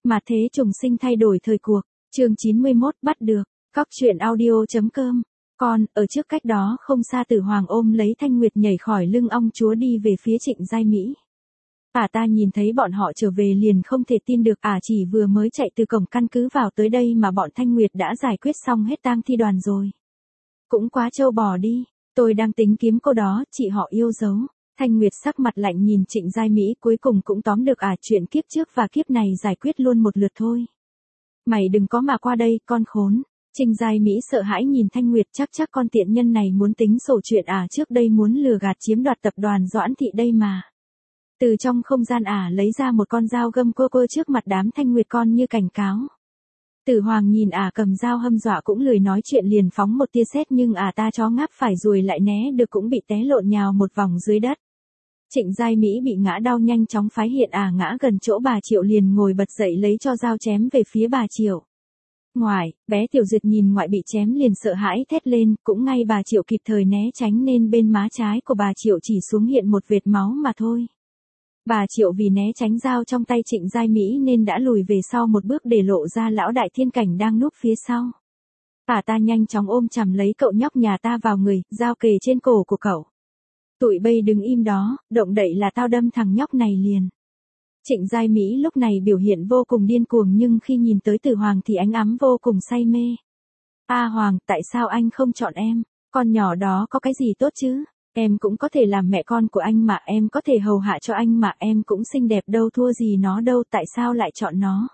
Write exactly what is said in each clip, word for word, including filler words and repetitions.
Mà thế trùng sinh thay đổi thời cuộc, chương chín mươi mốt bắt được, cóc truyện audio.com. Còn, ở trước cách đó không xa Tử Hoàng ôm lấy Thanh Nguyệt nhảy khỏi lưng ong chúa đi về phía Trịnh Giai Mỹ. Ả ta nhìn thấy bọn họ trở về liền không thể tin được, ả chỉ vừa mới chạy từ cổng căn cứ vào tới đây mà bọn Thanh Nguyệt đã giải quyết xong hết tang thi đoàn rồi. Cũng quá trâu bò đi, tôi đang tính kiếm cô đó, chị họ yêu dấu. Thanh Nguyệt sắc mặt lạnh nhìn Trịnh Giai Mỹ, cuối cùng cũng tóm được ả, chuyện kiếp trước và kiếp này giải quyết luôn một lượt thôi. Mày đừng có mà qua đây, con khốn. Trịnh Giai Mỹ sợ hãi nhìn Thanh Nguyệt, chắc chắc con tiện nhân này muốn tính sổ chuyện ả trước đây muốn lừa gạt chiếm đoạt tập đoàn Doãn Thị đây mà. Từ trong không gian ả lấy ra một con dao găm cô cô trước mặt đám Thanh Nguyệt con như cảnh cáo. Tử Hoàng nhìn ả cầm dao hâm dọa cũng lười nói chuyện liền phóng một tia sét, nhưng ả ta chó ngáp phải rồi lại né được cũng bị té lộn nhào một vòng dưới đất. Trịnh Giai Mỹ bị ngã đau nhanh chóng phái hiện ả ngã gần chỗ bà Triệu liền ngồi bật dậy lấy cho dao chém về phía bà Triệu. Ngoại, bé Tiểu Duyệt nhìn ngoại bị chém liền sợ hãi thét lên, cũng ngay bà Triệu kịp thời né tránh nên bên má trái của bà Triệu chỉ xuống hiện một vệt máu mà thôi. Bà Triệu vì né tránh dao trong tay Trịnh Giai Mỹ nên đã lùi về sau một bước để lộ ra lão đại thiên cảnh đang núp phía sau. Ả ta nhanh chóng ôm chầm lấy cậu nhóc nhà ta vào người, dao kề trên cổ của cậu. Tụi bây đứng im đó, động đậy là tao đâm thằng nhóc này liền. Trịnh Giai Mỹ lúc này biểu hiện vô cùng điên cuồng, nhưng khi nhìn tới Tử Hoàng thì ánh ắm vô cùng say mê. A Hoàng, tại sao anh không chọn em? Con nhỏ đó có cái gì tốt chứ? Em cũng có thể làm mẹ con của anh mà, em có thể hầu hạ cho anh mà, em cũng xinh đẹp đâu thua gì nó đâu, tại sao lại chọn nó?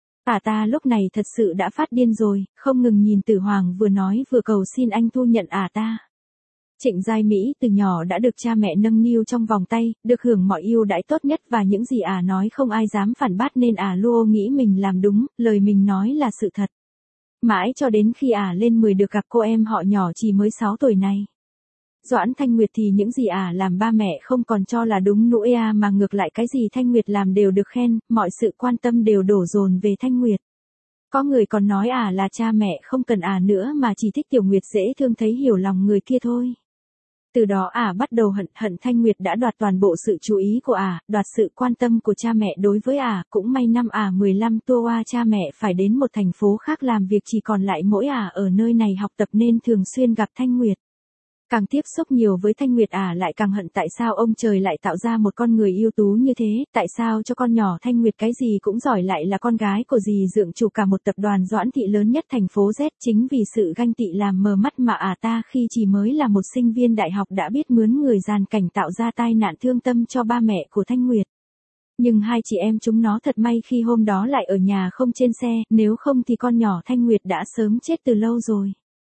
Ả ta lúc này thật sự đã phát điên rồi, không ngừng nhìn Tử Hoàng vừa nói vừa cầu xin anh thu nhận ả ta. Trịnh Giai Mỹ từ nhỏ đã được cha mẹ nâng niu trong vòng tay, được hưởng mọi ưu đãi tốt nhất và những gì ả nói không ai dám phản bác nên ả luôn nghĩ mình làm đúng, lời mình nói là sự thật. Mãi cho đến khi ả lên mười được gặp cô em họ nhỏ chỉ mới sáu tuổi này. Doãn Thanh Nguyệt thì những gì ả làm ba mẹ không còn cho là đúng nữa à, mà ngược lại cái gì Thanh Nguyệt làm đều được khen, mọi sự quan tâm đều đổ dồn về Thanh Nguyệt. Có người còn nói ả là cha mẹ không cần ả nữa mà chỉ thích Tiểu Nguyệt dễ thương thấy hiểu lòng người kia thôi. Từ đó ả bắt đầu hận hận Thanh Nguyệt đã đoạt toàn bộ sự chú ý của ả, đoạt sự quan tâm của cha mẹ đối với ả, cũng may năm ả mười lăm tua qua cha mẹ phải đến một thành phố khác làm việc, chỉ còn lại mỗi ả ở nơi này học tập nên thường xuyên gặp Thanh Nguyệt. Càng tiếp xúc nhiều với Thanh Nguyệt ả lại càng hận tại sao ông trời lại tạo ra một con người ưu tú như thế, tại sao cho con nhỏ Thanh Nguyệt cái gì cũng giỏi lại là con gái của dì dượng chủ cả một tập đoàn Doãn Thị lớn nhất thành phố Z. Chính vì sự ganh tị làm mờ mắt mà ả ta khi chỉ mới là một sinh viên đại học đã biết mướn người gian cảnh tạo ra tai nạn thương tâm cho ba mẹ của Thanh Nguyệt. Nhưng hai chị em chúng nó thật may khi hôm đó lại ở nhà không trên xe, nếu không thì con nhỏ Thanh Nguyệt đã sớm chết từ lâu rồi.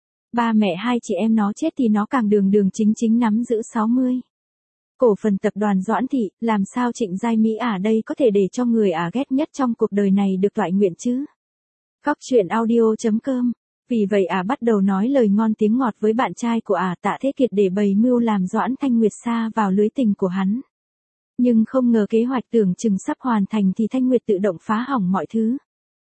Ba mẹ hai chị em nó chết thì nó càng đường đường chính chính nắm giữ sáu mươi cổ phần tập đoàn Doãn Thị, làm sao Trịnh Giai Mỹ ả đây có thể để cho người ả ghét nhất trong cuộc đời này được toại nguyện chứ? Cóc truyện audio.com. Vì vậy ả bắt đầu nói lời ngon tiếng ngọt với bạn trai của ả Tạ Thế Kiệt để bày mưu làm Doãn Thanh Nguyệt sa vào lưới tình của hắn. Nhưng không ngờ kế hoạch tưởng chừng sắp hoàn thành thì Thanh Nguyệt tự động phá hỏng mọi thứ.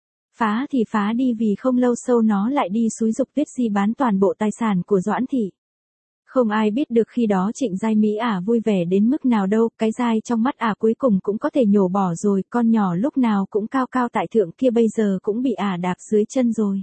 Phá thì phá đi, vì không lâu sau nó lại đi xúi giục Tuyết Di bán toàn bộ tài sản của Doãn Thị. Không ai biết được khi đó Trịnh Giai Mỹ ả vui vẻ đến mức nào đâu, cái dai trong mắt ả cuối cùng cũng có thể nhổ bỏ rồi, con nhỏ lúc nào cũng cao cao tại thượng kia bây giờ cũng bị ả đạp dưới chân rồi.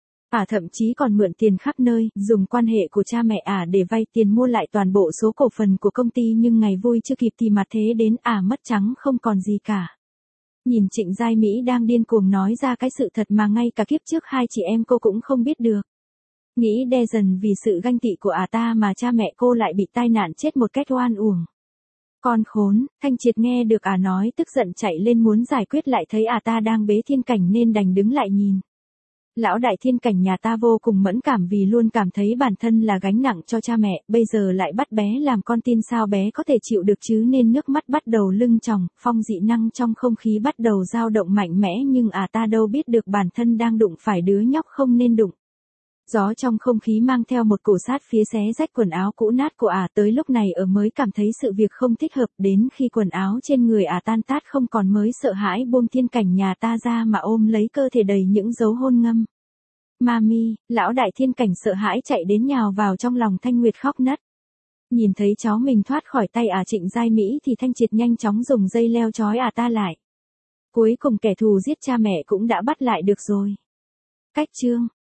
Ả thậm chí còn mượn tiền khắp nơi, dùng quan hệ của cha mẹ ả để vay tiền mua lại toàn bộ số cổ phần của công ty, nhưng ngày vui chưa kịp thì mặt thế đến, ả mất trắng không còn gì cả. Nhìn Trịnh Giai Mỹ đang điên cuồng nói ra cái sự thật mà ngay cả kiếp trước hai chị em cô cũng không biết được. Nghĩ đe dần vì sự ganh tị của ả ta mà cha mẹ cô lại bị tai nạn chết một cách oan uổng. Con khốn, Thanh Triệt nghe được ả nói tức giận chạy lên muốn giải quyết, lại thấy ả ta đang bế thiên cảnh nên đành đứng lại nhìn. Lão đại thiên cảnh nhà ta vô cùng mẫn cảm vì luôn cảm thấy bản thân là gánh nặng cho cha mẹ, bây giờ lại bắt bé làm con tin sao bé có thể chịu được chứ, nên nước mắt bắt đầu lưng tròng, phong dị năng trong không khí bắt đầu dao động mạnh mẽ, nhưng ả ta đâu biết được bản thân đang đụng phải đứa nhóc không nên đụng. Gió trong không khí mang theo một cổ sát phía xé rách quần áo cũ nát của ả, tới lúc này ở mới cảm thấy sự việc không thích hợp, đến khi quần áo trên người ả tan tát không còn mới sợ hãi buông thiên cảnh nhà ta ra mà ôm lấy cơ thể đầy những dấu hôn ngâm. Mami, lão đại thiên cảnh sợ hãi chạy đến nhào vào trong lòng Thanh Nguyệt khóc nấc. Nhìn thấy cháu mình thoát khỏi tay ả Trịnh Giai Mỹ thì Thanh Triệt nhanh chóng dùng dây leo trói ả ta lại. Cuối cùng kẻ thù giết cha mẹ cũng đã bắt lại được rồi. Cách chương